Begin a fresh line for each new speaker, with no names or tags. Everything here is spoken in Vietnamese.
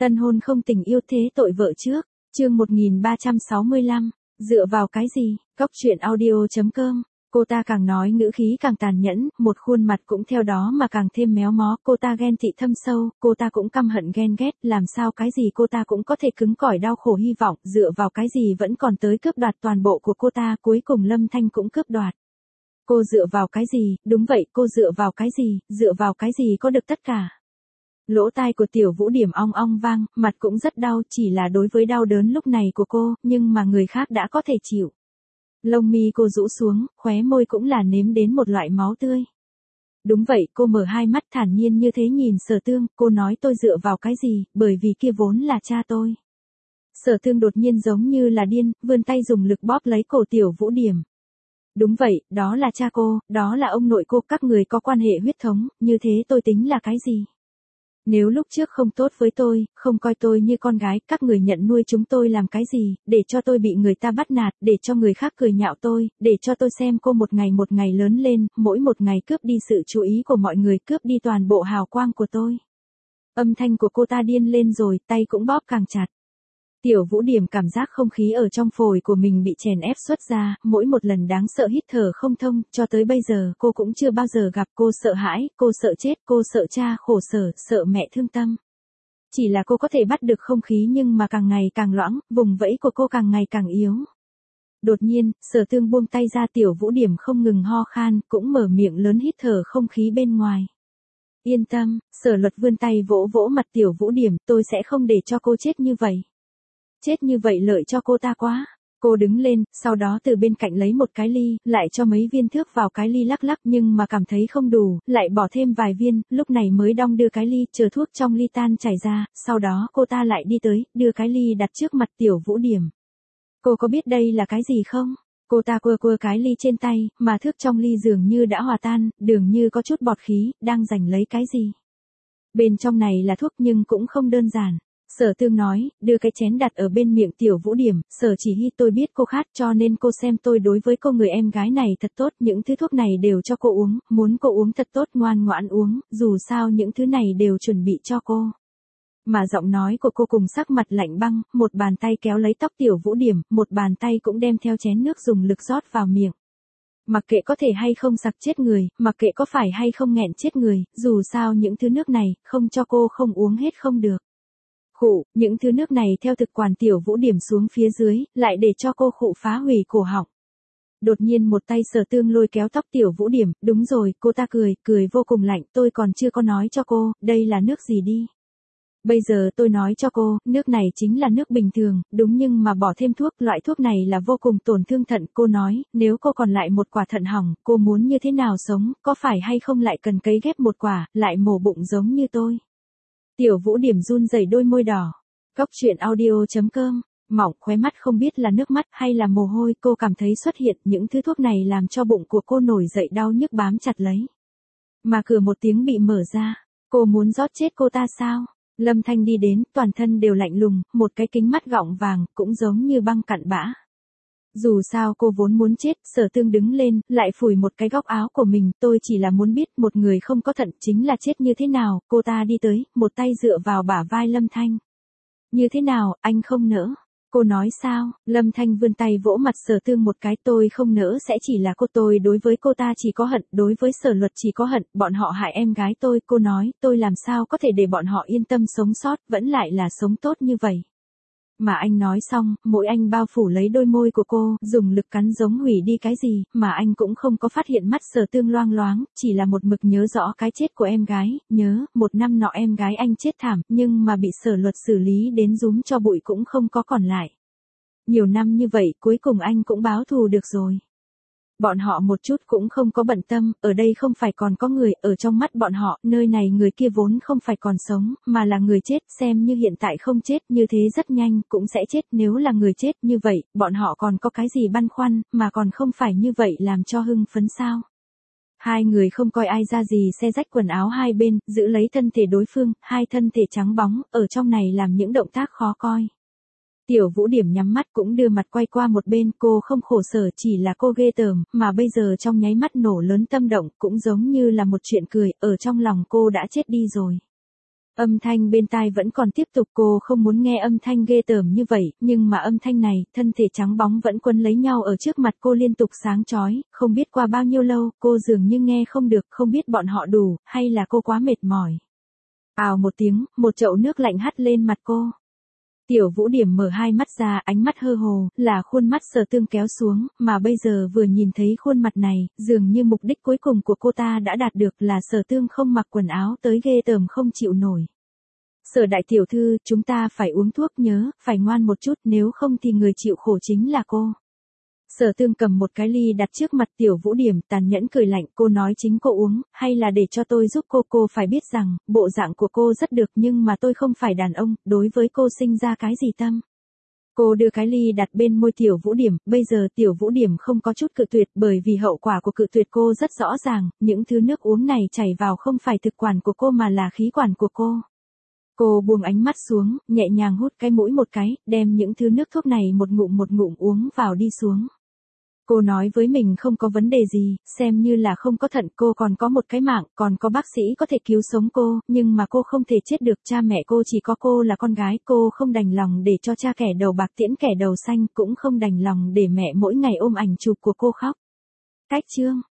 Tân hôn không tình yêu thế tội vợ trước, chương 1365, dựa vào cái gì, Cóc truyện audio.com. Cô ta càng nói ngữ khí càng tàn nhẫn, một khuôn mặt cũng theo đó mà càng thêm méo mó, cô ta ghen tị thâm sâu, cô ta cũng căm hận ghen ghét, làm sao cái gì cô ta cũng có thể cứng cỏi đau khổ hy vọng, dựa vào cái gì vẫn còn tới cướp đoạt toàn bộ của cô ta, cuối cùng Lâm Thanh cũng cướp đoạt. Cô dựa vào cái gì, đúng vậy, cô dựa vào cái gì có được tất cả. Lỗ tai của Tiểu Vũ Điểm ong ong vang, mặt cũng rất đau, chỉ là đối với đau đớn lúc này của cô, nhưng mà người khác đã có thể chịu. Lông mi cô rũ xuống, khóe môi cũng là nếm đến một loại máu tươi. Đúng vậy, cô mở hai mắt thản nhiên như thế nhìn Sở Tương, cô nói tôi dựa vào cái gì, bởi vì kia vốn là cha tôi. Sở Tương đột nhiên giống như là điên, vươn tay dùng lực bóp lấy cổ Tiểu Vũ Điểm. Đúng vậy, đó là cha cô, đó là ông nội cô, các người có quan hệ huyết thống, như thế tôi tính là cái gì? Nếu lúc trước không tốt với tôi, không coi tôi như con gái, các người nhận nuôi chúng tôi làm cái gì, để cho tôi bị người ta bắt nạt, để cho người khác cười nhạo tôi, để cho tôi xem cô một ngày lớn lên, mỗi một ngày cướp đi sự chú ý của mọi người, cướp đi toàn bộ hào quang của tôi. Âm thanh của cô ta điên lên rồi, tay cũng bóp càng chặt. Tiểu Vũ Điểm cảm giác không khí ở trong phổi của mình bị chèn ép xuất ra, mỗi một lần đáng sợ hít thở không thông, cho tới bây giờ cô cũng chưa bao giờ gặp, cô sợ hãi, cô sợ chết, cô sợ cha khổ sở, sợ mẹ thương tâm. Chỉ là cô có thể bắt được không khí nhưng mà càng ngày càng loãng, vùng vẫy của cô càng ngày càng yếu. Đột nhiên, Sở Tương buông tay ra, Tiểu Vũ Điểm không ngừng ho khan, cũng mở miệng lớn hít thở không khí bên ngoài. Yên tâm, Sở Luật vươn tay vỗ vỗ mặt Tiểu Vũ Điểm, tôi sẽ không để cho cô chết như vậy. Chết như vậy lợi cho cô ta quá. Cô đứng lên, sau đó từ bên cạnh lấy một cái ly, lại cho mấy viên thuốc vào cái ly lắc lắc nhưng mà cảm thấy không đủ, lại bỏ thêm vài viên, lúc này mới đong đưa cái ly, chờ thuốc trong ly tan chảy ra, sau đó cô ta lại đi tới, đưa cái ly đặt trước mặt Tiểu Vũ Điểm. Cô có biết đây là cái gì không? Cô ta quơ cái ly trên tay, mà thuốc trong ly dường như đã hòa tan, dường như có chút bọt khí, đang giành lấy cái gì. Bên trong này là thuốc nhưng cũng không đơn giản. Sở Tương nói, đưa cái chén đặt ở bên miệng Tiểu Vũ Điểm, Sở Chỉ Hy, tôi biết cô khát cho nên cô xem tôi đối với cô người em gái này thật tốt, những thứ thuốc này đều cho cô uống, muốn cô uống thật tốt, ngoan ngoãn uống, dù sao những thứ này đều chuẩn bị cho cô. Mà giọng nói của cô cùng sắc mặt lạnh băng, một bàn tay kéo lấy tóc Tiểu Vũ Điểm, một bàn tay cũng đem theo chén nước dùng lực rót vào miệng. Mặc kệ có thể hay không sặc chết người, mặc kệ có phải hay không nghẹn chết người, dù sao những thứ nước này, không cho cô không uống hết không được. Khụ, những thứ nước này theo thực quản Tiểu Vũ Điểm xuống phía dưới, lại để cho cô khụ phá hủy cổ họng. Đột nhiên một tay Sở Tương lôi kéo tóc Tiểu Vũ Điểm, đúng rồi, cô ta cười vô cùng lạnh, tôi còn chưa có nói cho cô, đây là nước gì đi. Bây giờ tôi nói cho cô, nước này chính là nước bình thường, đúng nhưng mà bỏ thêm thuốc, loại thuốc này là vô cùng tổn thương thận, cô nói, nếu cô còn lại một quả thận hỏng, cô muốn như thế nào sống, có phải hay không lại cần cấy ghép một quả, lại mổ bụng giống như tôi. Tiểu Vũ Điểm run rẩy đôi môi đỏ. Cóc truyện audio.com, mỏng khóe mắt không biết là nước mắt hay là mồ hôi, cô cảm thấy xuất hiện những thứ thuốc này làm cho bụng của cô nổi dậy đau nhức bám chặt lấy. Mà cửa một tiếng bị mở ra, cô muốn rót chết cô ta sao? Lâm Thanh đi đến, toàn thân đều lạnh lùng, một cái kính mắt gọng vàng, cũng giống như băng cặn bã. Dù sao cô vốn muốn chết, Sở Tương đứng lên, lại phủi một cái góc áo của mình, tôi chỉ là muốn biết một người không có thận chính là chết như thế nào, cô ta đi tới, một tay dựa vào bả vai Lâm Thanh. Như thế nào, anh không nỡ? Cô nói sao? Lâm Thanh vươn tay vỗ mặt Sở Tương một cái, tôi không nỡ sẽ chỉ là tôi đối với cô ta chỉ có hận, đối với Sở Luật chỉ có hận, bọn họ hại em gái tôi, cô nói, tôi làm sao có thể để bọn họ yên tâm sống sót, vẫn lại là sống tốt như vậy. Mà anh nói xong, mỗi anh bao phủ lấy đôi môi của cô, dùng lực cắn giống hủy đi cái gì, mà anh cũng không có phát hiện mắt Sở Tương loang loáng, chỉ là một mực nhớ rõ cái chết của em gái, nhớ, một năm nọ em gái anh chết thảm, nhưng mà bị Sở Luật xử lý đến rúm cho bụi cũng không có còn lại. Nhiều năm như vậy, cuối cùng anh cũng báo thù được rồi. Bọn họ một chút cũng không có bận tâm, ở đây không phải còn có người, ở trong mắt bọn họ, nơi này người kia vốn không phải còn sống, mà là người chết, xem như hiện tại không chết, như thế rất nhanh, cũng sẽ chết, nếu là người chết như vậy, bọn họ còn có cái gì băn khoăn, mà còn không phải như vậy làm cho hưng phấn sao. Hai người không coi ai ra gì xé rách quần áo hai bên, giữ lấy thân thể đối phương, hai thân thể trắng bóng, ở trong này làm những động tác khó coi. Tiểu Vũ Điểm nhắm mắt cũng đưa mặt quay qua một bên, cô không khổ sở chỉ là cô ghê tởm, mà bây giờ trong nháy mắt nổ lớn tâm động, cũng giống như là một chuyện cười, ở trong lòng cô đã chết đi rồi. Âm thanh bên tai vẫn còn tiếp tục, cô không muốn nghe âm thanh ghê tởm như vậy, nhưng mà âm thanh này, thân thể trắng bóng vẫn quấn lấy nhau ở trước mặt cô liên tục sáng chói, không biết qua bao nhiêu lâu, cô dường như nghe không được, không biết bọn họ đủ, hay là cô quá mệt mỏi. Ào một tiếng, một chậu nước lạnh hắt lên mặt cô. Tiểu Vũ Điểm mở hai mắt ra, ánh mắt hơ hồ, là khuôn mắt Sở Tương kéo xuống, mà bây giờ vừa nhìn thấy khuôn mặt này, dường như mục đích cuối cùng của cô ta đã đạt được là Sở Tương không mặc quần áo tới ghê tởm không chịu nổi. Sở đại tiểu thư, chúng ta phải uống thuốc nhớ, phải ngoan một chút, nếu không thì người chịu khổ chính là cô. Sở Tương cầm một cái ly đặt trước mặt Tiểu Vũ Điểm, tàn nhẫn cười lạnh, cô nói chính cô uống, hay là để cho tôi giúp cô phải biết rằng, bộ dạng của cô rất được nhưng mà tôi không phải đàn ông, đối với cô sinh ra cái gì tâm. Cô đưa cái ly đặt bên môi Tiểu Vũ Điểm, bây giờ Tiểu Vũ Điểm không có chút cự tuyệt bởi vì hậu quả của cự tuyệt cô rất rõ ràng, những thứ nước uống này chảy vào không phải thực quản của cô mà là khí quản của cô. Cô buông ánh mắt xuống, nhẹ nhàng hút cái mũi một cái, đem những thứ nước thuốc này một ngụm uống vào đi xuống. Cô nói với mình không có vấn đề gì, xem như là không có thận, cô còn có một cái mạng, còn có bác sĩ có thể cứu sống cô, nhưng mà cô không thể chết được, cha mẹ cô chỉ có cô là con gái, cô không đành lòng để cho cha kẻ đầu bạc tiễn kẻ đầu xanh, cũng không đành lòng để mẹ mỗi ngày ôm ảnh chụp của cô khóc. Cách chương